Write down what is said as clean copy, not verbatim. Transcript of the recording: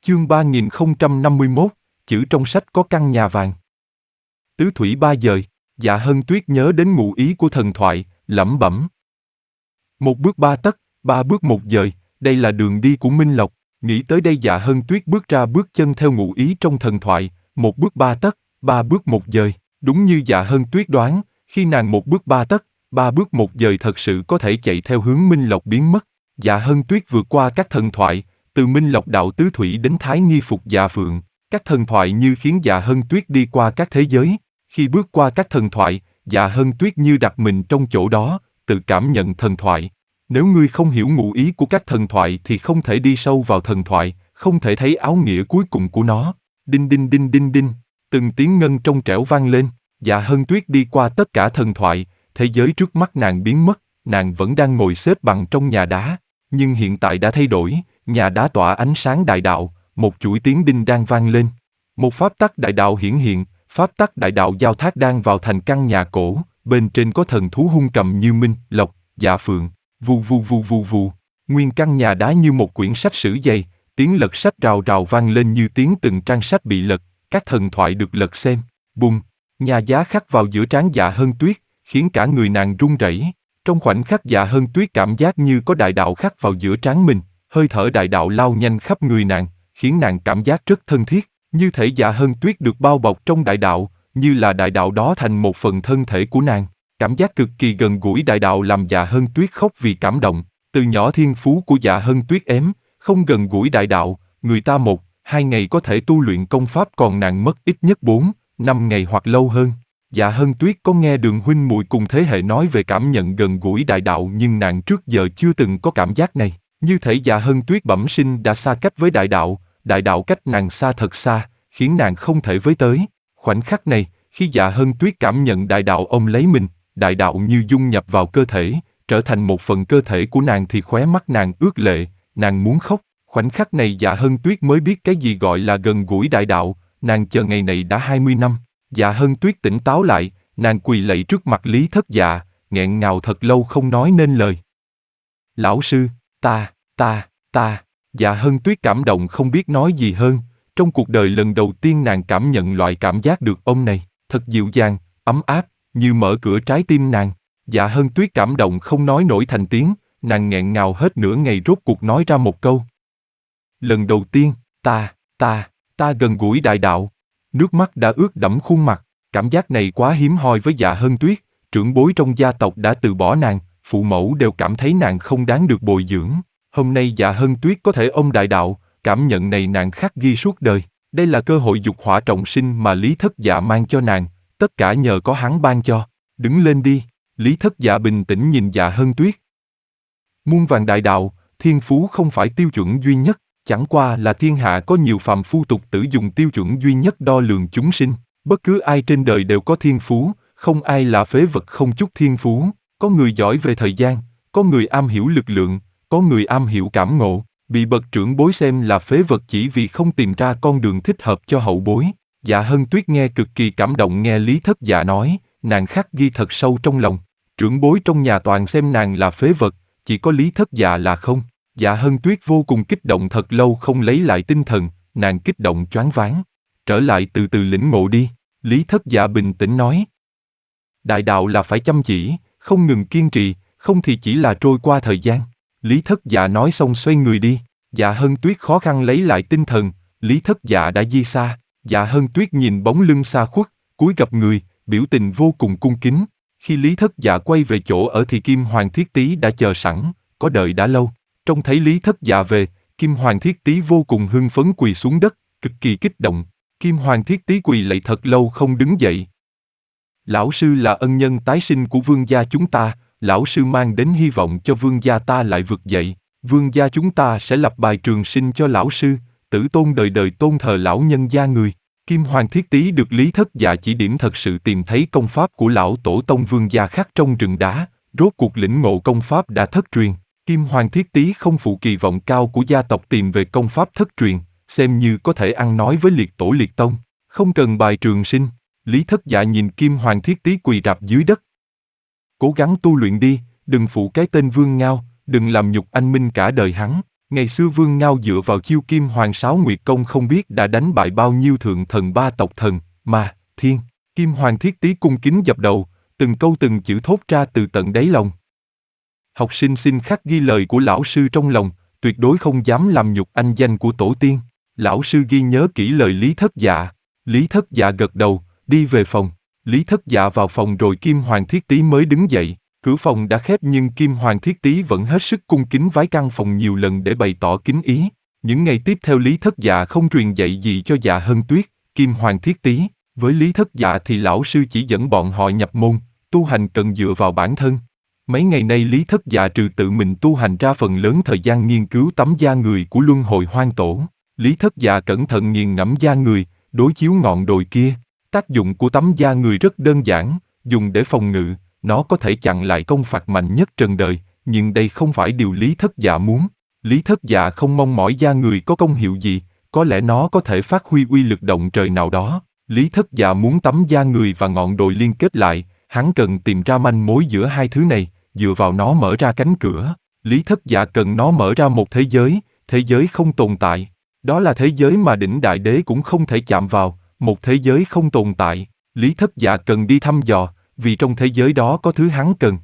Chương 3051, chữ trong sách có căn nhà vàng. Tứ thủy ba dời, Dạ Hân Tuyết nhớ đến ngụ ý của thần thoại, lẩm bẩm. Một bước ba tấc, ba bước một dời, đây là đường đi của Minh Lộc. Nghĩ tới đây Dạ Hân Tuyết bước ra bước chân theo ngụ ý trong thần thoại, một bước ba tấc, ba bước một dời. Đúng như Dạ Hân Tuyết đoán, khi nàng một bước ba tấc, ba bước một dời thật sự có thể chạy theo hướng Minh Lộc biến mất. Dạ Hân Tuyết vượt qua các thần thoại, từ Minh Lộc đạo tứ thủy đến Thái Nghi Phục Dạ Phượng, các thần thoại như khiến Dạ Hân Tuyết đi qua các thế giới. Khi bước qua các thần thoại, Dạ Hân Tuyết như đặt mình trong chỗ đó, tự cảm nhận thần thoại. Nếu ngươi không hiểu ngụ ý của các thần thoại thì không thể đi sâu vào thần thoại, không thể thấy áo nghĩa cuối cùng của nó. Đinh đinh đinh đinh đinh, từng tiếng ngân trong trẻo vang lên. Dạ Hân Tuyết đi qua tất cả thần thoại, thế giới trước mắt nàng biến mất, nàng vẫn đang ngồi xếp bằng trong nhà đá. Nhưng hiện tại đã thay đổi, nhà đá tỏa ánh sáng đại đạo, một chuỗi tiếng đinh đang vang lên. Một pháp tắc đại đạo hiển hiện, pháp tắc đại đạo giao thác đang vào thành căn nhà cổ, bên trên có thần thú hung cầm như Minh, Lộc, Dạ Phượng, vù vù vù vù vù. Nguyên căn nhà đá như một quyển sách sử dày, tiếng lật sách rào rào vang lên như tiếng từng trang sách bị lật, các thần thoại được lật xem. Bùng, nhà giá khắc vào giữa trán Dạ Hân Tuyết, khiến cả người nàng run rẩy. Trong khoảnh khắc Dạ Hân Tuyết cảm giác như có đại đạo khắc vào giữa trán mình, hơi thở đại đạo lao nhanh khắp người nàng, khiến nàng cảm giác rất thân thiết, như thể Dạ Hân Tuyết được bao bọc trong đại đạo, như là đại đạo đó thành một phần thân thể của nàng. Cảm giác cực kỳ gần gũi đại đạo làm Dạ Hân Tuyết khóc vì cảm động. Từ nhỏ thiên phú của Dạ Hân Tuyết ém, không gần gũi đại đạo, người ta 1-2 ngày có thể tu luyện công pháp còn nàng mất ít nhất 4-5 ngày hoặc lâu hơn. Dạ Hân Tuyết có nghe Đường huynh muội cùng thế hệ nói về cảm nhận gần gũi đại đạo nhưng nàng trước giờ chưa từng có cảm giác này. Như thể Dạ Hân Tuyết bẩm sinh đã xa cách với đại đạo cách nàng xa thật xa, khiến nàng không thể với tới. Khoảnh khắc này, khi Dạ Hân Tuyết cảm nhận đại đạo ôm lấy mình, đại đạo như dung nhập vào cơ thể, trở thành một phần cơ thể của nàng thì khóe mắt nàng ướt lệ, nàng muốn khóc. Khoảnh khắc này Dạ Hân Tuyết mới biết cái gì gọi là gần gũi đại đạo, nàng chờ ngày này đã 20 năm. Dạ Hân Tuyết tỉnh táo lại, nàng quỳ lạy trước mặt Lý Thất Dạ, nghẹn ngào thật lâu không nói nên lời. Lão sư, ta, Dạ Hân Tuyết cảm động không biết nói gì hơn, trong cuộc đời lần đầu tiên nàng cảm nhận loại cảm giác được ôm này, thật dịu dàng, ấm áp, như mở cửa trái tim nàng. Dạ Hân Tuyết cảm động không nói nổi thành tiếng, nàng nghẹn ngào hết nửa ngày rốt cuộc nói ra một câu. Lần đầu tiên, ta gần gũi đại đạo. Nước mắt đã ướt đẫm khuôn mặt, cảm giác này quá hiếm hoi với Dạ Hân Tuyết, trưởng bối trong gia tộc đã từ bỏ nàng, phụ mẫu đều cảm thấy nàng không đáng được bồi dưỡng. Hôm nay Dạ Hân Tuyết có thể ôm đại đạo, cảm nhận này nàng khắc ghi suốt đời. Đây là cơ hội dục hỏa trọng sinh mà Lý Thất Dạ mang cho nàng, tất cả nhờ có hắn ban cho. Đứng lên đi, Lý Thất Dạ bình tĩnh nhìn Dạ Hân Tuyết. Muôn vàn đại đạo, thiên phú không phải tiêu chuẩn duy nhất, chẳng qua là thiên hạ có nhiều phàm phu tục tử dùng tiêu chuẩn duy nhất đo lường chúng sinh. Bất cứ ai trên đời đều có thiên phú, không ai là phế vật không chút thiên phú. Có người giỏi về thời gian, có người am hiểu lực lượng, có người am hiểu cảm ngộ. Bị bậc trưởng bối xem là phế vật chỉ vì không tìm ra con đường thích hợp cho hậu bối. Dạ Hân Tuyết nghe cực kỳ cảm động nghe Lý Thất Dạ nói, nàng khắc ghi thật sâu trong lòng. Trưởng bối trong nhà toàn xem nàng là phế vật, chỉ có Lý Thất Dạ là không. Dạ Hân Tuyết vô cùng kích động thật lâu không lấy lại tinh thần, nàng kích động choáng váng. Trở lại từ từ lĩnh ngộ đi, Lý Thất Dạ bình tĩnh nói. Đại đạo là phải chăm chỉ, không ngừng kiên trì, không thì chỉ là trôi qua thời gian. Lý Thất Dạ nói xong xoay người đi. Dạ Hân Tuyết khó khăn lấy lại tinh thần, Lý Thất Dạ đã di xa. Dạ Hân Tuyết nhìn bóng lưng xa khuất, cúi gập người, biểu tình vô cùng cung kính. Khi Lý Thất Dạ quay về chỗ ở thì Kim Hoàng Thiết Tý đã chờ sẵn, có đợi đã lâu. Trông thấy Lý Thất Dạ về, Kim Hoàng Thiết Tý vô cùng hưng phấn quỳ xuống đất, cực kỳ kích động. Kim Hoàng Thiết Tý quỳ lạy thật lâu không đứng dậy. Lão sư là ân nhân tái sinh của vương gia chúng ta, lão sư mang đến hy vọng cho vương gia ta lại vực dậy. Vương gia chúng ta sẽ lập bài trường sinh cho lão sư, tử tôn đời đời tôn thờ lão nhân gia người. Kim Hoàng Thiết Tý được Lý Thất Dạ chỉ điểm thật sự tìm thấy công pháp của lão tổ tông vương gia khắc trong rừng đá, rốt cuộc lĩnh ngộ công pháp đã thất truyền. Kim Hoàng Thiết Tý không phụ kỳ vọng cao của gia tộc tìm về công pháp thất truyền, xem như có thể ăn nói với liệt tổ liệt tông, không cần bài trường sinh. Lý Thất Dạ nhìn Kim Hoàng Thiết Tý quỳ rạp dưới đất. Cố gắng tu luyện đi, đừng phụ cái tên Vương Ngao, đừng làm nhục anh minh cả đời hắn. Ngày xưa Vương Ngao dựa vào chiêu Kim Hoàng Sáo Nguyệt Công không biết đã đánh bại bao nhiêu thượng thần ba tộc thần, ma, thiên. Kim Hoàng Thiết Tý cung kính dập đầu, từng câu từng chữ thốt ra từ tận đáy lòng. Học sinh xin khắc ghi lời của lão sư trong lòng, tuyệt đối không dám làm nhục anh danh của tổ tiên. Lão sư ghi nhớ kỹ lời Lý Thất Dạ. Lý Thất Dạ gật đầu, đi về phòng. Lý Thất Dạ vào phòng rồi Kim Hoàng Thiết Tý mới đứng dậy. Cửa phòng đã khép nhưng Kim Hoàng Thiết Tý vẫn hết sức cung kính vái căn phòng nhiều lần để bày tỏ kính ý. Những ngày tiếp theo Lý Thất Dạ không truyền dạy gì cho Dạ Hân Tuyết, Kim Hoàng Thiết Tý. Với Lý Thất Dạ thì lão sư chỉ dẫn bọn họ nhập môn, tu hành cần dựa vào bản thân. Mấy ngày nay Lý Thất Dạ trừ tự mình tu hành ra phần lớn thời gian nghiên cứu tấm da người của Luân Hồi Hoang Tổ. Lý Thất Dạ cẩn thận nghiền ngẫm da người, đối chiếu ngọn đồi kia. Tác dụng của tấm da người rất đơn giản, dùng để phòng ngự, nó có thể chặn lại công phạt mạnh nhất trần đời, nhưng đây không phải điều Lý Thất Dạ muốn. Lý Thất Dạ không mong mỏi da người có công hiệu gì, có lẽ nó có thể phát huy uy lực động trời nào đó. Lý Thất Dạ muốn tấm da người và ngọn đồi liên kết lại, hắn cần tìm ra manh mối giữa hai thứ này, dựa vào nó mở ra cánh cửa. Lý Thất Dạ cần nó mở ra một thế giới không tồn tại. Đó là thế giới mà đỉnh đại đế cũng không thể chạm vào, một thế giới không tồn tại. Lý Thất Dạ cần đi thăm dò, vì trong thế giới đó có thứ hắn cần.